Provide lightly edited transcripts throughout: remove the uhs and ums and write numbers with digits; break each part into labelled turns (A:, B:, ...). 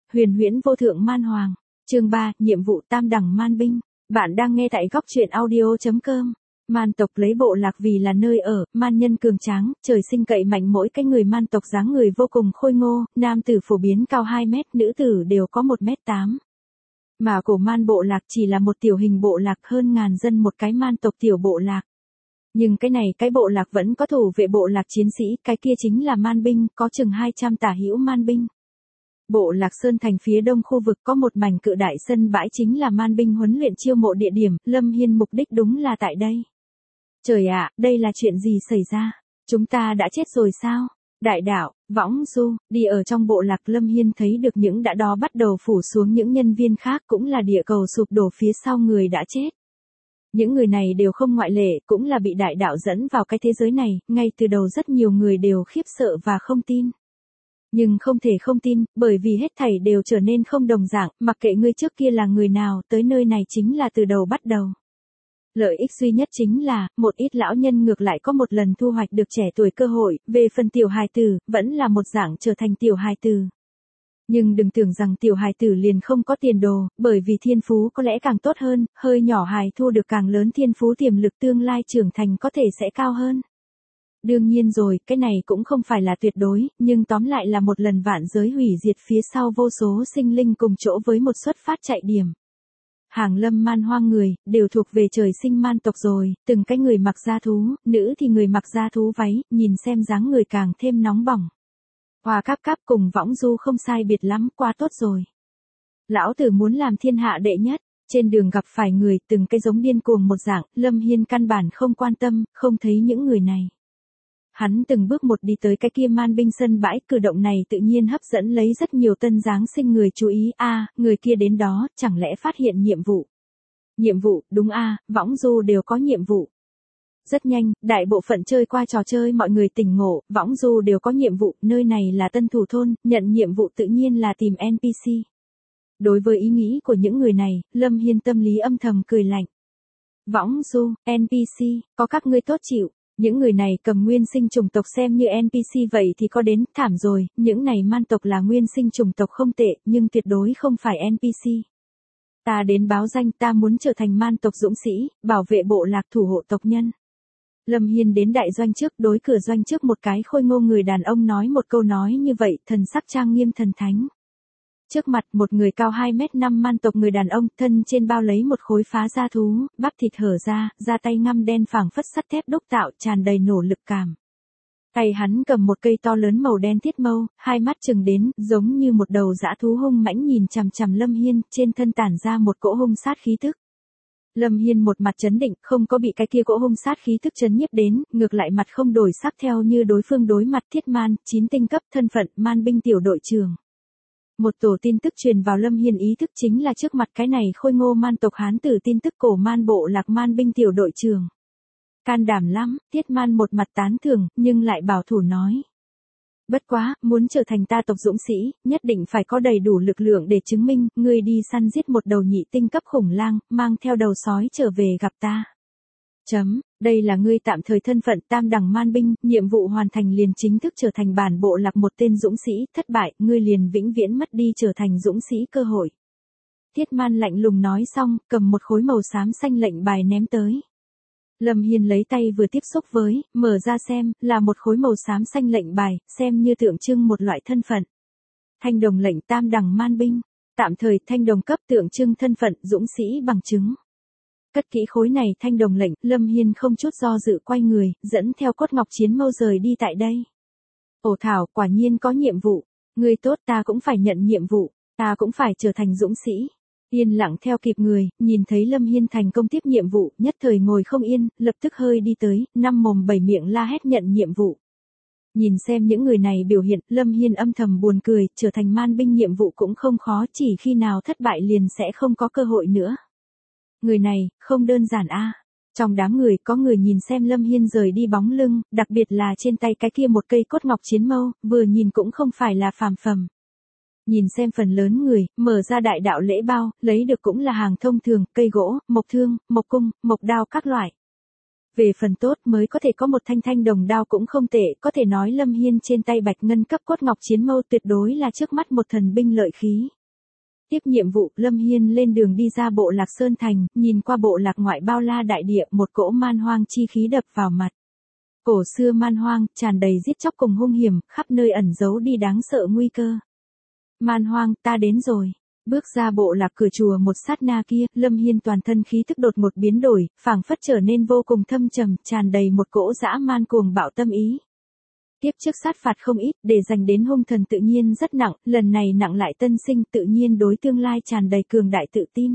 A: huyền huyễn vô thượng man hoàng. Chương 3, nhiệm vụ tam đẳng man binh. Bạn đang nghe tại góc truyện audio.com. Man tộc lấy bộ lạc vì là nơi ở, man nhân cường tráng, trời sinh cậy mạnh, mỗi cái người man tộc dáng người vô cùng khôi ngô, nam tử phổ biến cao 2 mét, nữ tử đều có 1m8. Mà cổ man bộ lạc chỉ là một tiểu hình bộ lạc, hơn ngàn dân một cái man tộc tiểu bộ lạc. Nhưng cái bộ lạc vẫn có thủ vệ bộ lạc chiến sĩ, cái kia chính là man binh, có chừng 200 tả hữu man binh. Bộ lạc Sơn Thành phía đông khu vực có một mảnh cự đại sân bãi, chính là man binh huấn luyện chiêu mộ địa điểm, Lâm Hiên mục đích đúng là tại đây. Trời ạ, đây là chuyện gì xảy ra? Chúng ta đã chết rồi sao? Đại đạo, Võng Du, đi ở trong bộ lạc, Lâm Hiên thấy được những đã đó bắt đầu phủ xuống những nhân viên khác, cũng là địa cầu sụp đổ phía sau người đã chết. Những người này đều không ngoại lệ, cũng là bị đại đạo dẫn vào cái thế giới này, ngay từ đầu rất nhiều người đều khiếp sợ và không tin. Nhưng không thể không tin, bởi vì hết thảy đều trở nên không đồng dạng, mặc kệ ngươi trước kia là người nào, tới nơi này chính là từ đầu bắt đầu. Lợi ích duy nhất chính là, một ít lão nhân ngược lại có một lần thu hoạch được trẻ tuổi cơ hội, về phần tiểu hài tử, vẫn là một dạng trở thành tiểu hài tử. Nhưng đừng tưởng rằng tiểu hài tử liền không có tiền đồ, bởi vì thiên phú có lẽ càng tốt hơn, hơi nhỏ hài thu được càng lớn thiên phú, tiềm lực tương lai trưởng thành có thể sẽ cao hơn. Đương nhiên rồi, cái này cũng không phải là tuyệt đối, nhưng tóm lại là một lần vạn giới hủy diệt phía sau vô số sinh linh cùng chỗ với một xuất phát chạy điểm. Hàng lâm man hoang người, đều thuộc về trời sinh man tộc rồi, từng cái người mặc da thú, nữ thì người mặc da thú váy, nhìn xem dáng người càng thêm nóng bỏng. Hoa cáp cáp cùng Võng Du không sai biệt lắm, quá tốt rồi. Lão tử muốn làm thiên hạ đệ nhất, trên đường gặp phải người từng cái giống điên cuồng một dạng, Lâm Hiên căn bản không quan tâm, không thấy những người này. Hắn từng bước một đi tới cái kia man binh sân bãi, cử động này tự nhiên hấp dẫn lấy rất nhiều tân giáng sinh người chú ý. Người kia đến đó, chẳng lẽ phát hiện nhiệm vụ? Nhiệm vụ, đúng Võng Du đều có nhiệm vụ. Rất nhanh, đại bộ phận chơi qua trò chơi mọi người tỉnh ngộ, Võng Du đều có nhiệm vụ, nơi này là tân thủ thôn, nhận nhiệm vụ tự nhiên là tìm NPC. Đối với ý nghĩ của những người này, Lâm Hiên tâm lý âm thầm cười lạnh. Võng Du, NPC, có các ngươi tốt chịu. Những người này cầm nguyên sinh chủng tộc xem như NPC vậy thì có đến, thảm rồi, những này man tộc là nguyên sinh chủng tộc không tệ, nhưng tuyệt đối không phải NPC. Ta đến báo danh, ta muốn trở thành man tộc dũng sĩ, bảo vệ bộ lạc, thủ hộ tộc nhân. Lâm Hiên đến đại doanh trước, đối cửa doanh trước một cái khôi ngô người đàn ông nói một câu nói như vậy, thần sắc trang nghiêm thần thánh. Trước mặt một người cao 2m5 man tộc người đàn ông, thân trên bao lấy một khối phá da thú, bắp thịt hở ra, da tay ngăm đen phảng phất sắt thép đúc tạo, tràn đầy nổ lực cảm. Tay hắn cầm một cây to lớn màu đen thiết mâu, hai mắt trừng đến, giống như một đầu dã thú hung mãnh nhìn chằm chằm Lâm Hiên, trên thân tản ra một cỗ hung sát khí tức. Lâm Hiên một mặt trấn định, không có bị cái kia cỗ hung sát khí tức chấn nhiếp đến, ngược lại mặt không đổi sắc theo như đối phương đối mặt. Thiết man, 9 tinh cấp, thân phận, man binh tiểu đội trưởng. Một tổ tin tức truyền vào Lâm Hiên ý thức, chính là trước mặt cái này khôi ngô man tộc hán tử, tin tức cổ man bộ lạc man binh tiểu đội trưởng. Can đảm lắm, Thiết man một mặt tán thưởng, nhưng lại bảo thủ nói. Bất quá, muốn trở thành ta tộc dũng sĩ, nhất định phải có đầy đủ lực lượng để chứng minh, ngươi đi săn giết một đầu nhị tinh cấp khủng lang, mang theo đầu sói trở về gặp ta. Đây là ngươi tạm thời thân phận tam đẳng man binh, nhiệm vụ hoàn thành liền chính thức trở thành bản bộ lạc một tên dũng sĩ, thất bại, ngươi liền vĩnh viễn mất đi trở thành dũng sĩ cơ hội. Thiết man lạnh lùng nói xong, cầm một khối màu xám xanh lệnh bài ném tới. Lâm Hiên lấy tay vừa tiếp xúc với, mở ra xem, là một khối màu xám xanh lệnh bài, xem như tượng trưng một loại thân phận. Thanh đồng lệnh tam đẳng man binh, tạm thời thanh đồng cấp, tượng trưng thân phận dũng sĩ bằng chứng. Cất kỹ khối này thanh đồng lệnh, Lâm Hiên không chút do dự quay người, dẫn theo cốt ngọc chiến mâu rời đi tại đây. Ồ thảo, quả nhiên có nhiệm vụ. Ngươi tốt, ta cũng phải nhận nhiệm vụ, ta cũng phải trở thành dũng sĩ. Yên lặng theo kịp người, nhìn thấy Lâm Hiên thành công tiếp nhiệm vụ, nhất thời ngồi không yên, lập tức hơi đi tới, năm mồm bảy miệng la hét nhận nhiệm vụ. Nhìn xem những người này biểu hiện, Lâm Hiên âm thầm buồn cười, trở thành man binh nhiệm vụ cũng không khó, chỉ khi nào thất bại liền sẽ không có cơ hội nữa. Người này, không đơn giản Trong đám người có người nhìn xem Lâm Hiên rời đi bóng lưng, đặc biệt là trên tay cái kia một cây cốt ngọc chiến mâu, vừa nhìn cũng không phải là phàm phẩm. Nhìn xem phần lớn người, mở ra đại đạo lễ bao, lấy được cũng là hàng thông thường, cây gỗ, mộc thương, mộc cung, mộc đao các loại. Về phần tốt mới có thể có một thanh đồng đao cũng không tệ, có thể nói Lâm Hiên trên tay bạch ngân cấp cốt ngọc chiến mâu tuyệt đối là trước mắt một thần binh lợi khí. Tiếp nhiệm vụ, Lâm Hiên lên đường đi ra bộ lạc Sơn Thành, nhìn qua bộ lạc ngoại bao la đại địa, một cỗ man hoang chi khí đập vào mặt. Cổ xưa man hoang, tràn đầy giết chóc cùng hung hiểm, khắp nơi ẩn giấu đi đáng sợ nguy cơ. Man hoang, ta đến rồi. Bước ra bộ lạc cửa chùa một sát na kia, Lâm Hiên toàn thân khí thức đột ngột biến đổi, phảng phất trở nên vô cùng thâm trầm, tràn đầy một cỗ dã man cuồng bạo tâm ý. Tiếp trước sát phạt không ít, để dành đến hung thần tự nhiên rất nặng, lần này nặng lại tân sinh, tự nhiên đối tương lai tràn đầy cường đại tự tin.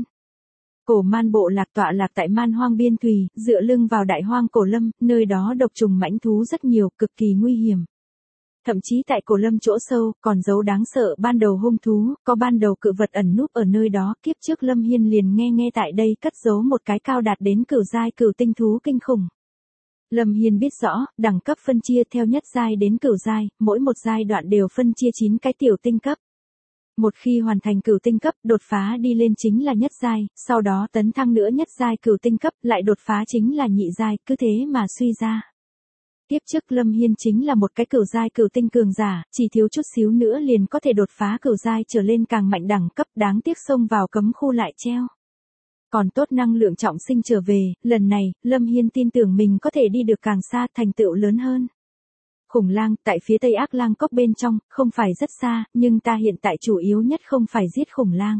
A: Cổ man bộ lạc tọa lạc tại man hoang biên thùy, dựa lưng vào đại hoang cổ lâm, nơi đó độc trùng mãnh thú rất nhiều, cực kỳ nguy hiểm. Thậm chí tại cổ lâm chỗ sâu, còn giấu đáng sợ ban đầu hung thú, có ban đầu cự vật ẩn núp ở nơi đó. Kiếp trước Lâm Hiên liền nghe tại đây cất giấu một cái cao đạt đến cửu giai cửu tinh thú kinh khủng. Lâm Hiên biết rõ, đẳng cấp phân chia theo nhất giai đến cửu giai, mỗi một giai đoạn đều phân chia 9 cái tiểu tinh cấp. Một khi hoàn thành cửu tinh cấp, đột phá đi lên chính là nhất giai, sau đó tấn thăng nữa nhất giai cửu tinh cấp, lại đột phá chính là nhị giai, cứ thế mà suy ra. Tiếp trước Lâm Hiên chính là một cái cửu giai cửu tinh cường giả, chỉ thiếu chút xíu nữa liền có thể đột phá cửu giai trở lên càng mạnh đẳng cấp, đáng tiếc xông vào cấm khu lại treo. Còn tốt năng lượng trọng sinh trở về, lần này, Lâm Hiên tin tưởng mình có thể đi được càng xa, thành tựu lớn hơn. Khủng lang, tại phía tây ác lang cốc bên trong, không phải rất xa, nhưng ta hiện tại chủ yếu nhất không phải giết khủng lang.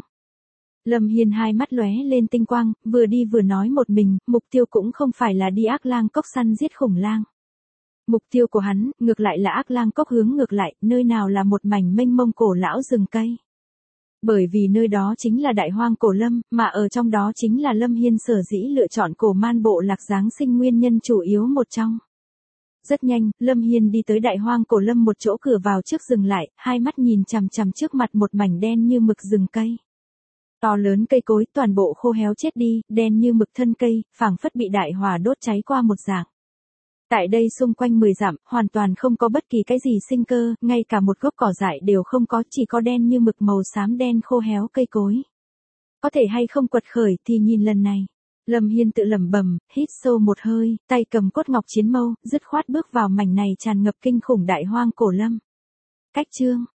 A: Lâm Hiên hai mắt lóe lên tinh quang, vừa đi vừa nói một mình, mục tiêu cũng không phải là đi ác lang cốc săn giết khủng lang. Mục tiêu của hắn, ngược lại là ác lang cốc hướng ngược lại, nơi nào là một mảnh mênh mông cổ lão rừng cây. Bởi vì nơi đó chính là đại hoang cổ lâm, mà ở trong đó chính là Lâm Hiên sở dĩ lựa chọn cổ man bộ lạc giáng sinh nguyên nhân chủ yếu một trong. Rất nhanh, Lâm Hiên đi tới đại hoang cổ lâm một chỗ cửa vào trước dừng lại, hai mắt nhìn chằm chằm trước mặt một mảnh đen như mực rừng cây. To lớn cây cối toàn bộ khô héo chết đi, đen như mực thân cây, phảng phất bị đại hỏa đốt cháy qua một dạng. Tại đây xung quanh 10 dặm, hoàn toàn không có bất kỳ cái gì sinh cơ, ngay cả một gốc cỏ dại đều không có, chỉ có đen như mực màu xám đen khô héo cây cối. Có thể hay không quật khởi thì nhìn lần này. Lâm Hiên tự lẩm bẩm, hít sâu một hơi, tay cầm cốt ngọc chiến mâu, dứt khoát bước vào mảnh này tràn ngập kinh khủng đại hoang cổ lâm. Cách chương